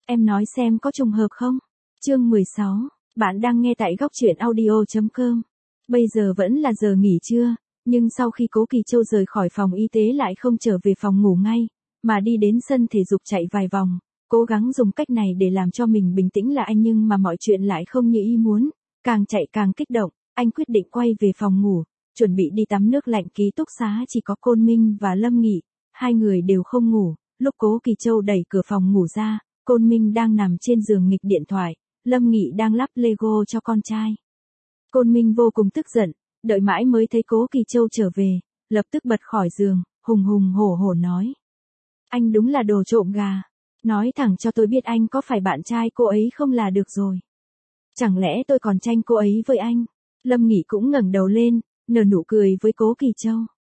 Em nói xem có trùng hợp không? Chương 16, bạn đang nghe tại góc truyện audio.com. Bây giờ vẫn là giờ nghỉ trưa, nhưng sau khi Cố Kỳ Châu rời khỏi phòng y tế lại không trở về phòng ngủ ngay, mà đi đến sân thể dục chạy vài vòng, cố gắng dùng cách này để làm cho mình bình tĩnh là anh, nhưng mà mọi chuyện lại không như ý muốn, càng chạy càng kích động, anh quyết định quay về phòng ngủ, chuẩn bị đi tắm nước lạnh. Ký túc xá chỉ có Côn Minh và Lâm Nghị, hai người đều không ngủ. Lúc Cố Kỳ Châu đẩy cửa phòng ngủ ra, Côn Minh đang nằm trên giường nghịch điện thoại, Lâm Nghị đang lắp Lego cho con trai. Côn Minh vô cùng tức giận, đợi mãi mới thấy Cố Kỳ Châu trở về, lập tức bật khỏi giường, hùng hùng hổ hổ nói. Anh đúng là đồ trộm gà. Nói thẳng cho tôi biết anh có phải bạn trai cô ấy không là được rồi. Chẳng lẽ tôi còn tranh cô ấy với anh? Lâm Nghị cũng ngẩng đầu lên, nở nụ cười với Cố Kỳ Châu.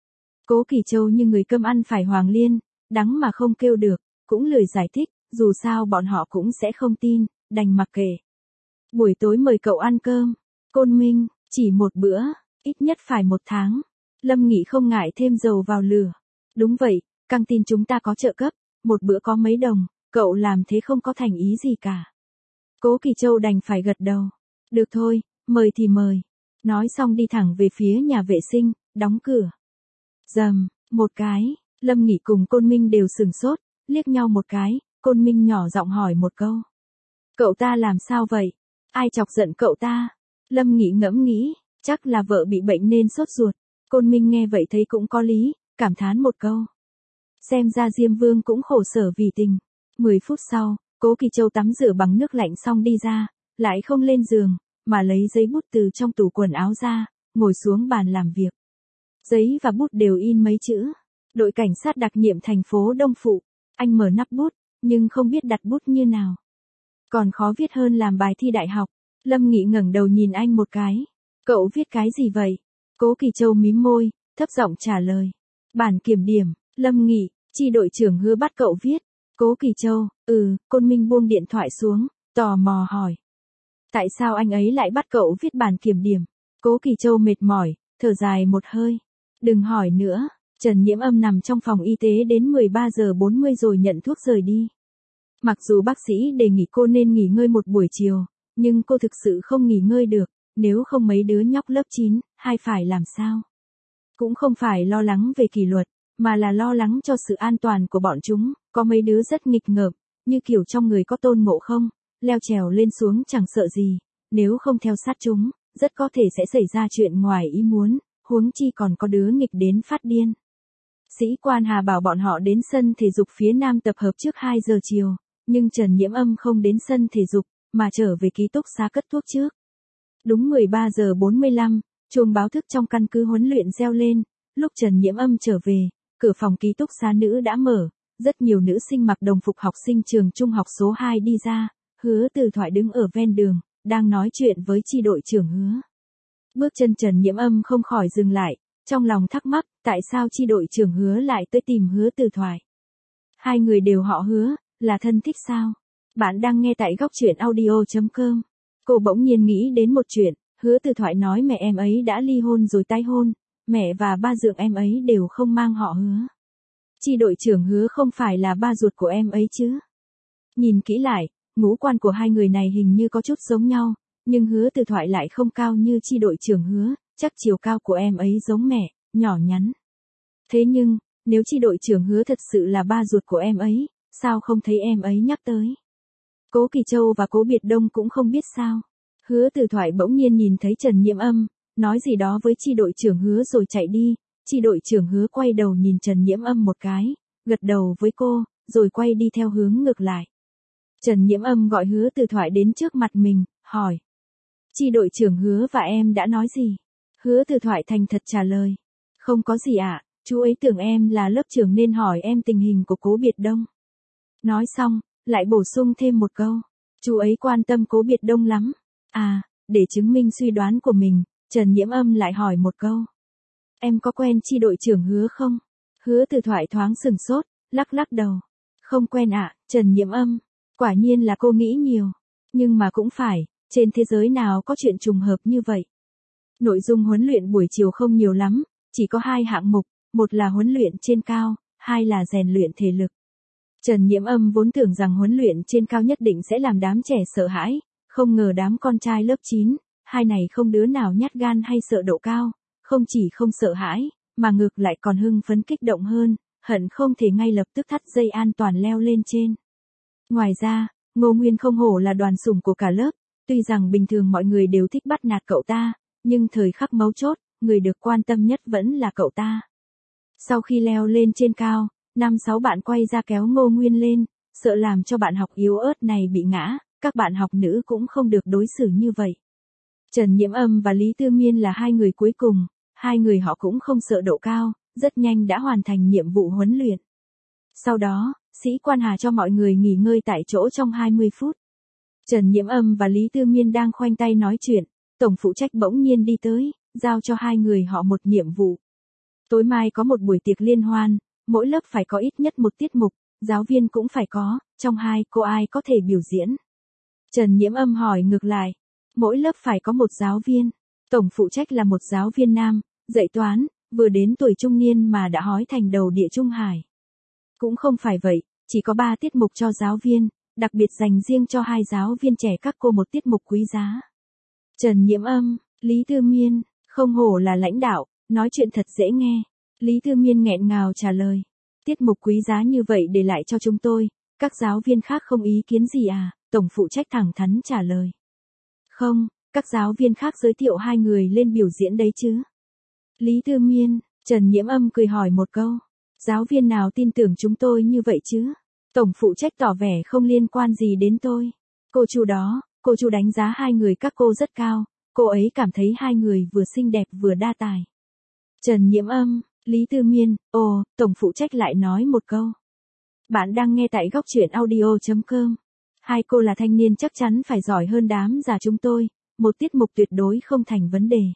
Cố Kỳ Châu như người cơm ăn phải hoàng liên, đắng mà không kêu được, cũng lười giải thích, dù sao bọn họ cũng sẽ không tin, đành mặc kệ. Buổi tối mời cậu ăn cơm. Côn Minh, chỉ một bữa, ít nhất phải 1 tháng. Lâm Nghị không ngại thêm dầu vào lửa. Đúng vậy, căng tin chúng ta có trợ cấp, một bữa có mấy đồng, cậu làm thế không có thành ý gì cả. Cố Kỳ Châu đành phải gật đầu. Được thôi, mời thì mời. Nói xong đi thẳng về phía nhà vệ sinh, đóng cửa. Rầm, một cái, Lâm Nghị cùng Côn Minh đều sửng sốt, liếc nhau một cái, Côn Minh nhỏ giọng hỏi một câu. Cậu ta làm sao vậy? Ai chọc giận cậu ta? Lâm Nghị ngẫm nghĩ, chắc là vợ bị bệnh nên sốt ruột. Côn Minh nghe vậy thấy cũng có lý, cảm thán một câu. Xem ra Diêm Vương cũng khổ sở vì tình. 10 phút sau, Cố Kỳ Châu tắm rửa bằng nước lạnh xong đi ra, lại không lên giường, mà lấy giấy bút từ trong tủ quần áo ra, ngồi xuống bàn làm việc. Giấy và bút đều in mấy chữ. Đội cảnh sát đặc nhiệm thành phố Đông Phụ. Anh mở nắp bút, nhưng không biết đặt bút như nào. Còn khó viết hơn làm bài thi đại học. Lâm Nghị ngẩng đầu nhìn anh một cái. Cậu viết cái gì vậy? Cố Kỳ Châu mím môi, thấp giọng trả lời. Bản kiểm điểm. Lâm Nghị, chi đội trưởng Hứa bắt cậu viết. Cố Kỳ Châu, Côn Minh buông điện thoại xuống, tò mò hỏi. Tại sao anh ấy lại bắt cậu viết bản kiểm điểm? Cố Kỳ Châu mệt mỏi, thở dài một hơi. Đừng hỏi nữa, Trần Nhiễm Âm nằm trong phòng y tế đến 13 giờ 40 rồi nhận thuốc rời đi. Mặc dù bác sĩ đề nghị cô nên nghỉ ngơi một buổi chiều, nhưng cô thực sự không nghỉ ngơi được, nếu không mấy đứa nhóc lớp 9, hay phải làm sao? Cũng không phải lo lắng về kỷ luật, mà là lo lắng cho sự an toàn của bọn chúng, có mấy đứa rất nghịch ngợm, như kiểu trong người có Tôn Ngộ Không, leo trèo lên xuống chẳng sợ gì, nếu không theo sát chúng, rất có thể sẽ xảy ra chuyện ngoài ý muốn, huống chi còn có đứa nghịch đến phát điên. Sĩ quan Hà bảo bọn họ đến sân thể dục phía Nam tập hợp trước 2 giờ chiều, nhưng Trần Nhiễm Âm không đến sân thể dục, mà trở về ký túc xá cất thuốc trước. Đúng 13 giờ 45, chuông báo thức trong căn cứ huấn luyện reo lên, lúc Trần Nhiễm Âm trở về, cửa phòng ký túc xá nữ đã mở, rất nhiều nữ sinh mặc đồng phục học sinh trường trung học số 2 đi ra, Hứa Từ Thoại đứng ở ven đường, đang nói chuyện với chi đội trưởng Hứa. Bước chân Trần Nhiễm Âm không khỏi dừng lại, trong lòng thắc mắc, tại sao chi đội trưởng Hứa lại tới tìm Hứa Từ Thoại? Hai người đều họ Hứa, là thân thích sao? Bạn đang nghe tại góc truyện audio.com. Cô bỗng nhiên nghĩ đến một chuyện, Hứa Từ Thoại nói mẹ em ấy đã ly hôn rồi tái hôn, mẹ và ba dượng em ấy đều không mang họ Hứa. Chi đội trưởng Hứa không phải là ba ruột của em ấy chứ? Nhìn kỹ lại, ngũ quan của hai người này hình như có chút giống nhau, nhưng Hứa Từ Thoại lại không cao như chi đội trưởng Hứa, chắc chiều cao của em ấy giống mẹ, nhỏ nhắn. Thế nhưng, nếu chi đội trưởng Hứa thật sự là ba ruột của em ấy, sao không thấy em ấy nhắc tới? Cố Kỳ Châu và Cố Biệt Đông cũng không biết sao. Hứa Từ Thoại bỗng nhiên nhìn thấy Trần Nhiễm Âm, nói gì đó với chi đội trưởng Hứa rồi chạy đi. Chi đội trưởng Hứa quay đầu nhìn Trần Nhiễm Âm một cái, gật đầu với cô, rồi quay đi theo hướng ngược lại. Trần Nhiễm Âm gọi Hứa Từ Thoại đến trước mặt mình, hỏi. Chi đội trưởng Hứa và em đã nói gì? Hứa Từ Thoại thành thật trả lời. Không có gì ạ, chú ấy tưởng em là lớp trưởng nên hỏi em tình hình của Cố Biệt Đông. Nói xong, lại bổ sung thêm một câu. Chú ấy quan tâm Cố Biệt Đông lắm. À, để chứng minh suy đoán của mình, Trần Nhiễm Âm lại hỏi một câu. Em có quen chi đội trưởng Hứa không? Hứa Từ Thoại thoáng sừng sốt, lắc lắc đầu. Không quen ạ, Trần Nhiễm Âm. Quả nhiên là cô nghĩ nhiều. Nhưng mà cũng phải, trên thế giới nào có chuyện trùng hợp như vậy. Nội dung huấn luyện buổi chiều không nhiều lắm, chỉ có 2 hạng mục, một là huấn luyện trên cao, 2 là rèn luyện thể lực. Trần Nhiễm Âm vốn tưởng rằng huấn luyện trên cao nhất định sẽ làm đám trẻ sợ hãi, không ngờ đám con trai lớp 9, hai này không đứa nào nhát gan hay sợ độ cao, không chỉ không sợ hãi, mà ngược lại còn hưng phấn kích động hơn, hận không thể ngay lập tức thắt dây an toàn leo lên trên. Ngoài ra, Ngô Nguyên không hổ là đoàn sủng của cả lớp, tuy rằng bình thường mọi người đều thích bắt nạt cậu ta, nhưng thời khắc mấu chốt, người được quan tâm nhất vẫn là cậu ta. Sau khi leo lên trên cao, 5-6 bạn quay ra kéo Ngô Nguyên lên, sợ làm cho bạn học yếu ớt này bị ngã, các bạn học nữ cũng không được đối xử như vậy. Trần Nhiễm Âm và Lý Tư Miên là hai người cuối cùng, hai người họ cũng không sợ độ cao, rất nhanh đã hoàn thành nhiệm vụ huấn luyện. Sau đó, sĩ quan Hà cho mọi người nghỉ ngơi tại chỗ trong 20 phút. Trần Nhiễm Âm và Lý Tư Miên đang khoanh tay nói chuyện, tổng phụ trách bỗng nhiên đi tới, giao cho hai người họ một nhiệm vụ. Tối mai có một buổi tiệc liên hoan, mỗi lớp phải có ít nhất một tiết mục, giáo viên cũng phải có, trong hai cô ai có thể biểu diễn. Trần Nhiễm Âm hỏi ngược lại, mỗi lớp phải có một giáo viên, tổng phụ trách là một giáo viên nam, dạy toán, vừa đến tuổi trung niên mà đã hói thành đầu địa Trung Hải. Cũng không phải vậy, chỉ có 3 tiết mục cho giáo viên, đặc biệt dành riêng cho hai giáo viên trẻ các cô một tiết mục quý giá. Trần Nhiễm Âm, Lý Tư Miên, không hổ là lãnh đạo, nói chuyện thật dễ nghe. Lý Tư Miên nghẹn ngào trả lời, tiết mục quý giá như vậy để lại cho chúng tôi, các giáo viên khác không ý kiến gì à, tổng phụ trách thẳng thắn trả lời. Không, các giáo viên khác giới thiệu hai người lên biểu diễn đấy chứ. Lý Tư Miên, Trần Nhiễm Âm cười hỏi một câu, giáo viên nào tin tưởng chúng tôi như vậy chứ? Tổng phụ trách tỏ vẻ không liên quan gì đến tôi. Cô Chu đánh giá hai người các cô rất cao, cô ấy cảm thấy hai người vừa xinh đẹp vừa đa tài. Trần Nhiễm Âm, Lý Tư Miên, tổng phụ trách lại nói một câu. Bạn đang nghe tại góc truyện audio.com. Hai cô là thanh niên chắc chắn phải giỏi hơn đám già chúng tôi, một tiết mục tuyệt đối không thành vấn đề.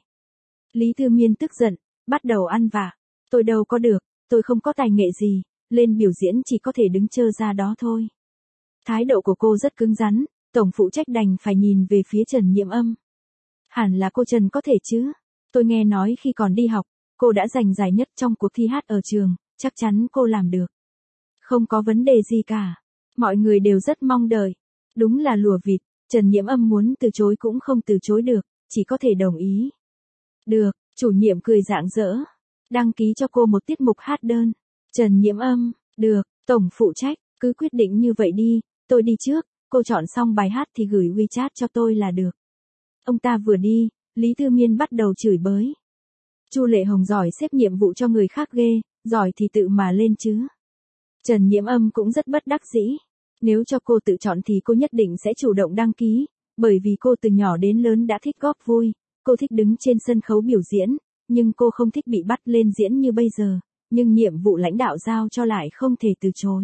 Lý Tư Miên tức giận, bắt đầu ăn vạ. Tôi đâu có được, tôi không có tài nghệ gì, lên biểu diễn chỉ có thể đứng chơ ra đó thôi. Thái độ của cô rất cứng rắn, tổng phụ trách đành phải nhìn về phía Trần Nhiễm Âm. Hẳn là cô Trần có thể chứ. Tôi nghe nói khi còn đi học, cô đã giành giải nhất trong cuộc thi hát ở trường, chắc chắn cô làm được. Không có vấn đề gì cả. Mọi người đều rất mong đợi. Đúng là lùa vịt, Trần Nhiễm Âm muốn từ chối cũng không từ chối được, chỉ có thể đồng ý. Được, chủ nhiệm cười rạng rỡ. Đăng ký cho cô một tiết mục hát đơn. Trần Nhiễm Âm, được, tổng phụ trách, cứ quyết định như vậy đi, tôi đi trước, cô chọn xong bài hát thì gửi WeChat cho tôi là được. Ông ta vừa đi, Lý Tư Miên bắt đầu chửi bới. Chu Lệ Hồng giỏi xếp nhiệm vụ cho người khác ghê, giỏi thì tự mà lên chứ. Trần Nhiễm Âm cũng rất bất đắc dĩ. Nếu cho cô tự chọn thì cô nhất định sẽ chủ động đăng ký, bởi vì cô từ nhỏ đến lớn đã thích góp vui, cô thích đứng trên sân khấu biểu diễn, nhưng cô không thích bị bắt lên diễn như bây giờ, nhưng nhiệm vụ lãnh đạo giao cho lại không thể từ chối.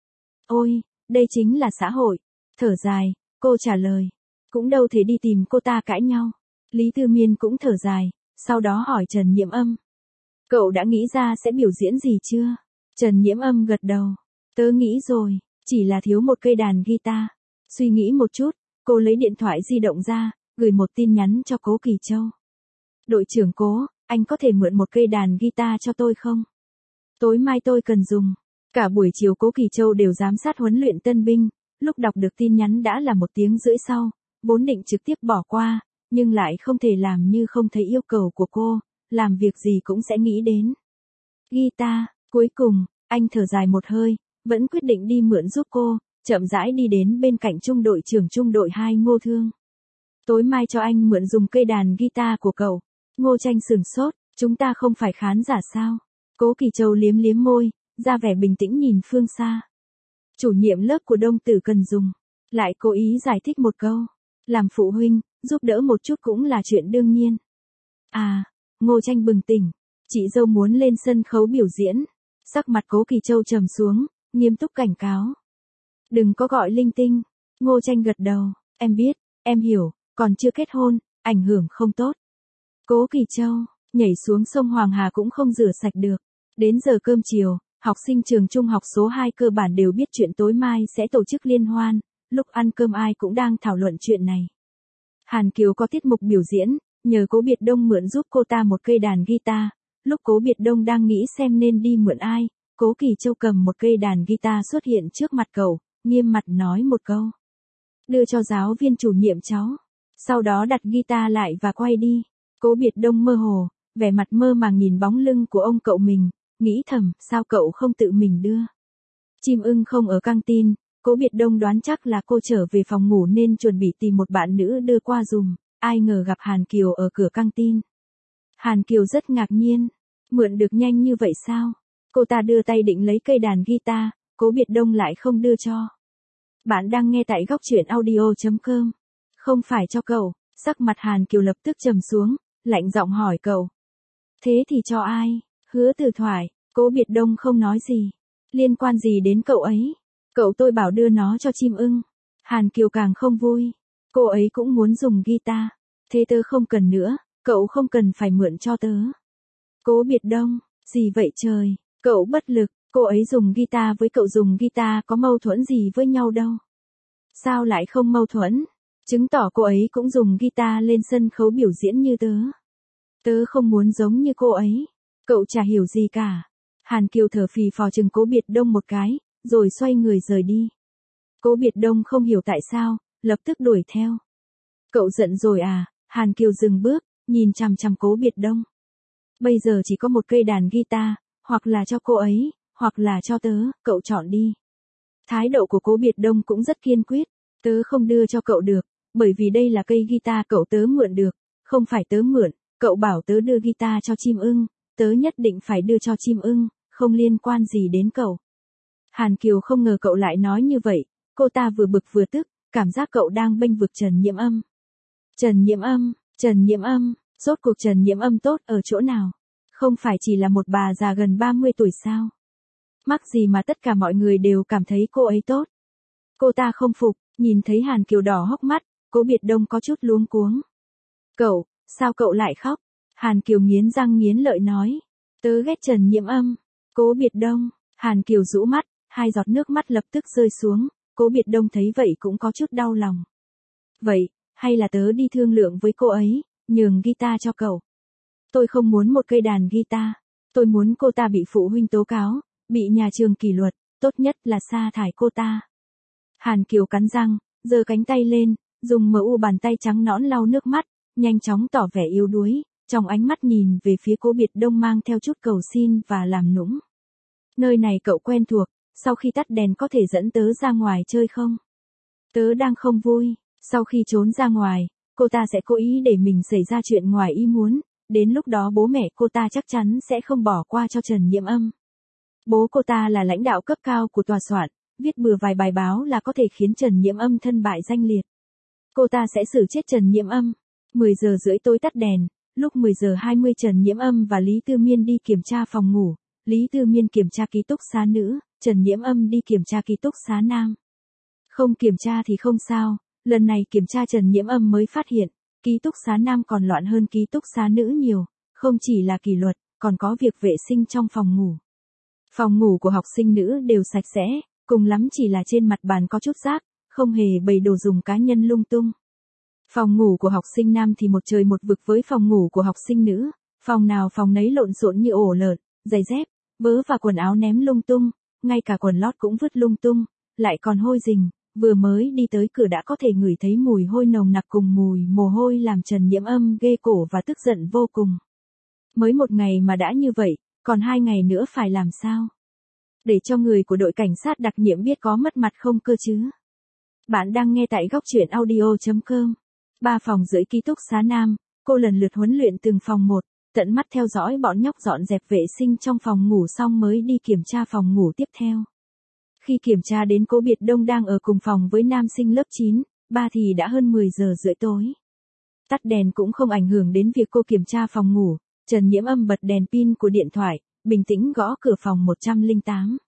Ôi, đây chính là xã hội. Thở dài, cô trả lời. Cũng đâu thể đi tìm cô ta cãi nhau. Lý Tư Miên cũng thở dài, sau đó hỏi Trần Nhiễm Âm. Cậu đã nghĩ ra sẽ biểu diễn gì chưa? Trần Nhiễm Âm gật đầu. Tớ nghĩ rồi, chỉ là thiếu một cây đàn guitar. Suy nghĩ một chút, cô lấy điện thoại di động ra, gửi một tin nhắn cho Cố Kỳ Châu. Đội trưởng Cố, anh có thể mượn một cây đàn guitar cho tôi không? Tối mai tôi cần dùng. Cả buổi chiều Cố Kỳ Châu đều giám sát huấn luyện tân binh, lúc đọc được tin nhắn đã là 1 tiếng rưỡi sau, vốn định trực tiếp bỏ qua, nhưng lại không thể làm như không thấy yêu cầu của cô, làm việc gì cũng sẽ nghĩ đến. Guitar, cuối cùng, anh thở dài một hơi, vẫn quyết định đi mượn giúp cô, chậm rãi đi đến bên cạnh trung đội trưởng trung đội 2 Ngô Thương. Tối mai cho anh mượn dùng cây đàn guitar của cậu. Ngô Tranh sửng sốt, chúng ta không phải khán giả sao? Cố Kỳ Châu liếm liếm môi, ra vẻ bình tĩnh nhìn phương xa. Chủ nhiệm lớp của Đông Tử cần dùng, lại cố ý giải thích một câu. Làm phụ huynh, giúp đỡ một chút cũng là chuyện đương nhiên. À, Ngô Tranh bừng tỉnh, chị dâu muốn lên sân khấu biểu diễn. Sắc mặt Cố Kỳ Châu trầm xuống, nghiêm túc cảnh cáo. Đừng có gọi linh tinh. Ngô Tranh gật đầu, em biết, em hiểu, còn chưa kết hôn, ảnh hưởng không tốt. Cố Kỳ Châu, nhảy xuống sông Hoàng Hà cũng không rửa sạch được. Đến giờ cơm chiều, học sinh trường trung học số 2 cơ bản đều biết chuyện tối mai sẽ tổ chức liên hoan, lúc ăn cơm ai cũng đang thảo luận chuyện này. Hàn Kiều có tiết mục biểu diễn, nhờ Cố Biệt Đông mượn giúp cô ta một cây đàn guitar, lúc Cố Biệt Đông đang nghĩ xem nên đi mượn ai, Cố Kỳ Châu cầm một cây đàn guitar xuất hiện trước mặt cậu, nghiêm mặt nói một câu. Đưa cho giáo viên chủ nhiệm cháu. Sau đó đặt guitar lại và quay đi. Cố Biệt Đông mơ hồ, vẻ mặt mơ màng nhìn bóng lưng của ông cậu mình, nghĩ thầm, sao cậu không tự mình đưa. Chim ưng không ở căng tin, Cố Biệt Đông đoán chắc là cô trở về phòng ngủ nên chuẩn bị tìm một bạn nữ đưa qua dùm, ai ngờ gặp Hàn Kiều ở cửa căng tin. Hàn Kiều rất ngạc nhiên, mượn được nhanh như vậy sao? Cô ta đưa tay định lấy cây đàn guitar, Cố Biệt Đông lại không đưa cho. Bạn đang nghe tại góc truyện audio.com. Không phải cho cậu, sắc mặt Hàn Kiều lập tức trầm xuống, lạnh giọng hỏi cậu. Thế thì cho ai? Hứa Từ Thoại, Cố Biệt Đông không nói gì. Liên quan gì đến cậu ấy? Cậu tôi bảo đưa nó cho chim ưng. Hàn Kiều càng không vui. Cô ấy cũng muốn dùng guitar. Thế tớ không cần nữa, cậu không cần phải mượn cho tớ. Cố Biệt Đông, gì vậy trời? Cậu bất lực, cô ấy dùng guitar với cậu dùng guitar có mâu thuẫn gì với nhau đâu. Sao lại không mâu thuẫn? Chứng tỏ cô ấy cũng dùng guitar lên sân khấu biểu diễn như tớ. Tớ không muốn giống như cô ấy. Cậu chả hiểu gì cả. Hàn Kiều thở phì phò chừng Cố Biệt Đông một cái, rồi xoay người rời đi. Cố Biệt Đông không hiểu tại sao, lập tức đuổi theo. Cậu giận rồi à? Hàn Kiều dừng bước, nhìn chằm chằm Cố Biệt Đông. Bây giờ chỉ có một cây đàn guitar, hoặc là cho cô ấy, hoặc là cho tớ, cậu chọn đi. Thái độ của Cố Biệt Đông cũng rất kiên quyết. Tớ không đưa cho cậu được, bởi vì đây là cây guitar cậu tớ mượn được, không phải tớ mượn, cậu bảo tớ đưa guitar cho chim ưng, tớ nhất định phải đưa cho chim ưng, không liên quan gì đến cậu. Hàn Kiều không ngờ cậu lại nói như vậy, cô ta vừa bực vừa tức, cảm giác cậu đang bênh vực Trần Nhiễm Âm. Trần Nhiễm Âm, rốt cuộc Trần Nhiễm Âm tốt ở chỗ nào? Không phải chỉ là một bà già gần 30 tuổi sao? Mắc gì mà tất cả mọi người đều cảm thấy cô ấy tốt? Cô ta không phục, nhìn thấy Hàn Kiều đỏ hốc mắt, Cố Biệt Đông có chút luống cuống. Cậu, sao cậu lại khóc? Hàn Kiều nghiến răng nghiến lợi nói. Tớ ghét Trần Nhiễm Âm. Cố Biệt Đông, Hàn Kiều rũ mắt, hai giọt nước mắt lập tức rơi xuống, Cố Biệt Đông thấy vậy cũng có chút đau lòng. Vậy, hay là tớ đi thương lượng với cô ấy, nhường guitar cho cậu. Tôi không muốn một cây đàn guitar, tôi muốn cô ta bị phụ huynh tố cáo, bị nhà trường kỷ luật, tốt nhất là sa thải cô ta. Hàn Kiều cắn răng, giơ cánh tay lên, dùng mu bàn tay trắng nõn lau nước mắt, nhanh chóng tỏ vẻ yếu đuối, trong ánh mắt nhìn về phía Cố Biệt Đông mang theo chút cầu xin và làm nũng. Nơi này cậu quen thuộc, sau khi tắt đèn có thể dẫn tớ ra ngoài chơi không? Tớ đang không vui, sau khi trốn ra ngoài, cô ta sẽ cố ý để mình xảy ra chuyện ngoài ý muốn, đến lúc đó bố mẹ cô ta chắc chắn sẽ không bỏ qua cho Trần Nhiễm Âm. Bố cô ta là lãnh đạo cấp cao của tòa soạn, viết bừa vài bài báo là có thể khiến Trần Nhiễm Âm thân bại danh liệt. Cô ta sẽ xử chết Trần Nhiễm Âm. 10 giờ rưỡi tối tắt đèn, lúc 10 giờ 20 Trần Nhiễm Âm và Lý Tư Miên đi kiểm tra phòng ngủ, Lý Tư Miên kiểm tra ký túc xá nữ, Trần Nhiễm Âm đi kiểm tra ký túc xá nam. Không kiểm tra thì không sao, lần này kiểm tra Trần Nhiễm Âm mới phát hiện, ký túc xá nam còn loạn hơn ký túc xá nữ nhiều, không chỉ là kỷ luật, còn có việc vệ sinh trong phòng ngủ. Phòng ngủ của học sinh nữ đều sạch sẽ, cùng lắm chỉ là trên mặt bàn có chút rác, không hề bày đồ dùng cá nhân lung tung. Phòng ngủ của học sinh nam thì một trời một vực với phòng ngủ của học sinh nữ, phòng nào phòng nấy lộn xộn như ổ lợn, giày dép, vớ và quần áo ném lung tung, ngay cả quần lót cũng vứt lung tung, lại còn hôi rình, vừa mới đi tới cửa đã có thể ngửi thấy mùi hôi nồng nặc cùng mùi mồ hôi làm Trần Nhiễm Âm ghê cổ và tức giận vô cùng. Mới một ngày mà đã như vậy, còn 2 ngày nữa phải làm sao? Để cho người của đội cảnh sát đặc nhiệm biết có mất mặt không cơ chứ? Bạn đang nghe tại góc truyện audio.com. 3 phòng dưới ký túc xá nam, cô lần lượt huấn luyện từng phòng một, tận mắt theo dõi bọn nhóc dọn dẹp vệ sinh trong phòng ngủ xong mới đi kiểm tra phòng ngủ tiếp theo. Khi kiểm tra đến Cố Biệt Đông đang ở cùng phòng với nam sinh lớp 9, thì đã hơn 10 giờ rưỡi tối. Tắt đèn cũng không ảnh hưởng đến việc cô kiểm tra phòng ngủ, Trần Nhiễm Âm bật đèn pin của điện thoại, bình tĩnh gõ cửa phòng 108.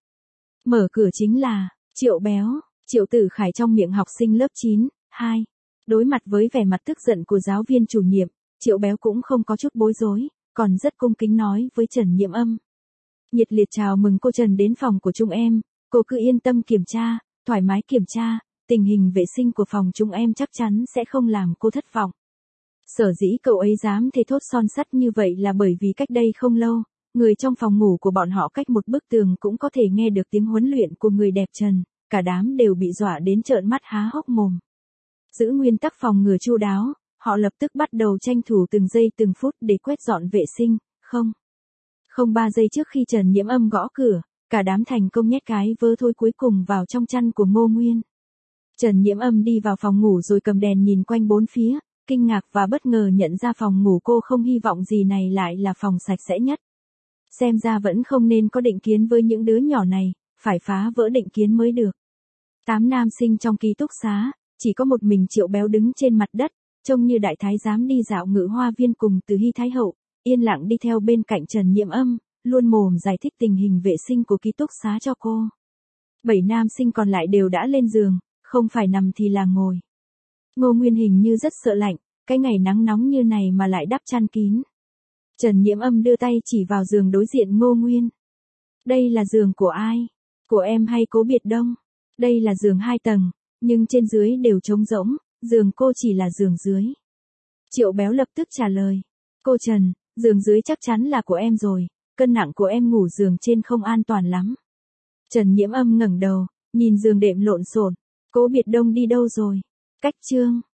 Mở cửa chính là Triệu Béo, Triệu Tử Khải trong miệng học sinh lớp 9, 2. Đối mặt với vẻ mặt tức giận của giáo viên chủ nhiệm, Triệu Béo cũng không có chút bối rối, còn rất cung kính nói với Trần Nhiễm Âm. Nhiệt liệt chào mừng cô Trần đến phòng của chúng em, cô cứ yên tâm kiểm tra, thoải mái kiểm tra, tình hình vệ sinh của phòng chúng em chắc chắn sẽ không làm cô thất vọng. Sở dĩ cậu ấy dám thề thốt son sắt như vậy là bởi vì cách đây không lâu, Người trong phòng ngủ của bọn họ cách một bức tường cũng có thể nghe được tiếng huấn luyện của người đẹp Trần, cả đám đều bị dọa đến trợn mắt há hốc mồm. Giữ nguyên tắc phòng ngừa chu đáo, họ lập tức bắt đầu tranh thủ từng giây từng phút để quét dọn vệ sinh, không 3 giây trước khi Trần Nhiễm Âm gõ cửa, cả đám thành công nhét cái vớ thôi cuối cùng vào trong chăn của Ngô Nguyên. Trần Nhiễm Âm đi vào phòng ngủ rồi cầm đèn nhìn quanh bốn phía, kinh ngạc và bất ngờ nhận ra phòng ngủ cô không hy vọng gì này lại là phòng sạch sẽ nhất. Xem ra vẫn không nên có định kiến với những đứa nhỏ này, phải phá vỡ định kiến mới được. 8 nam sinh trong ký túc xá, chỉ có một mình Triệu Béo đứng trên mặt đất, trông như đại thái giám đi dạo Ngự Hoa Viên cùng Từ Hy Thái Hậu, yên lặng đi theo bên cạnh Trần Nhiễm Âm, luôn mồm giải thích tình hình vệ sinh của ký túc xá cho cô. 7 nam sinh còn lại đều đã lên giường, không phải nằm thì là ngồi. Ngô Nguyên hình như rất sợ lạnh, cái ngày nắng nóng như này mà lại đắp chăn kín. Trần Nhiễm Âm đưa tay chỉ vào giường đối diện Ngô Nguyên. Đây là giường của ai? Của em hay Cố Biệt Đông? Đây là giường 2 tầng, nhưng trên dưới đều trống rỗng, giường cô chỉ là giường dưới. Triệu Béo lập tức trả lời. Cô Trần, giường dưới chắc chắn là của em rồi, cân nặng của em ngủ giường trên không an toàn lắm. Trần Nhiễm Âm ngẩng đầu, nhìn giường đệm lộn xộn. Cố Biệt Đông đi đâu rồi? Cách chương.